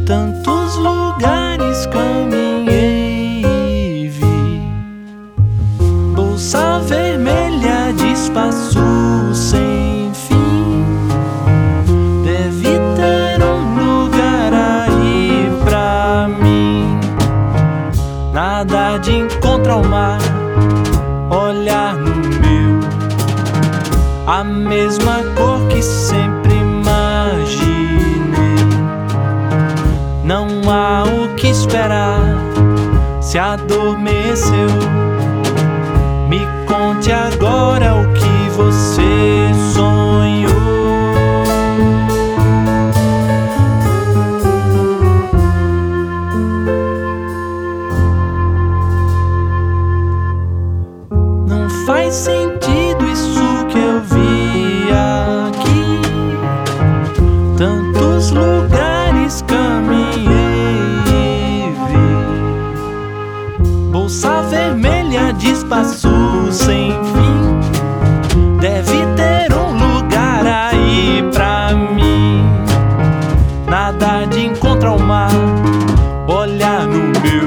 Tantos lugares caminhei e vi, bolsa vermelha de espaço sem fim. Deve ter um lugar aí pra mim. Nada de encontro ao mar, olhar no meu, a mesma cor que sempre imaginei. Não há o que esperar, se adormeceu. Me conte agora o que você sonhou. Não faz sentido isso que eu vi aqui. Tantos lugares caminhei e vi, bolsa vermelha de espaço sem fim. Deve ter um lugar aí pra mim. Nada de encontro ao mar, olhar no meu,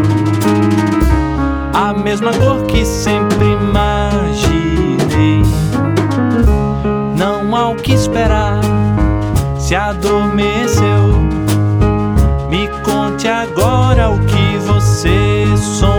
a mesma cor que sempre imaginei. Não há o que esperar, se adormeceu. Me conte agora o que você sonhou.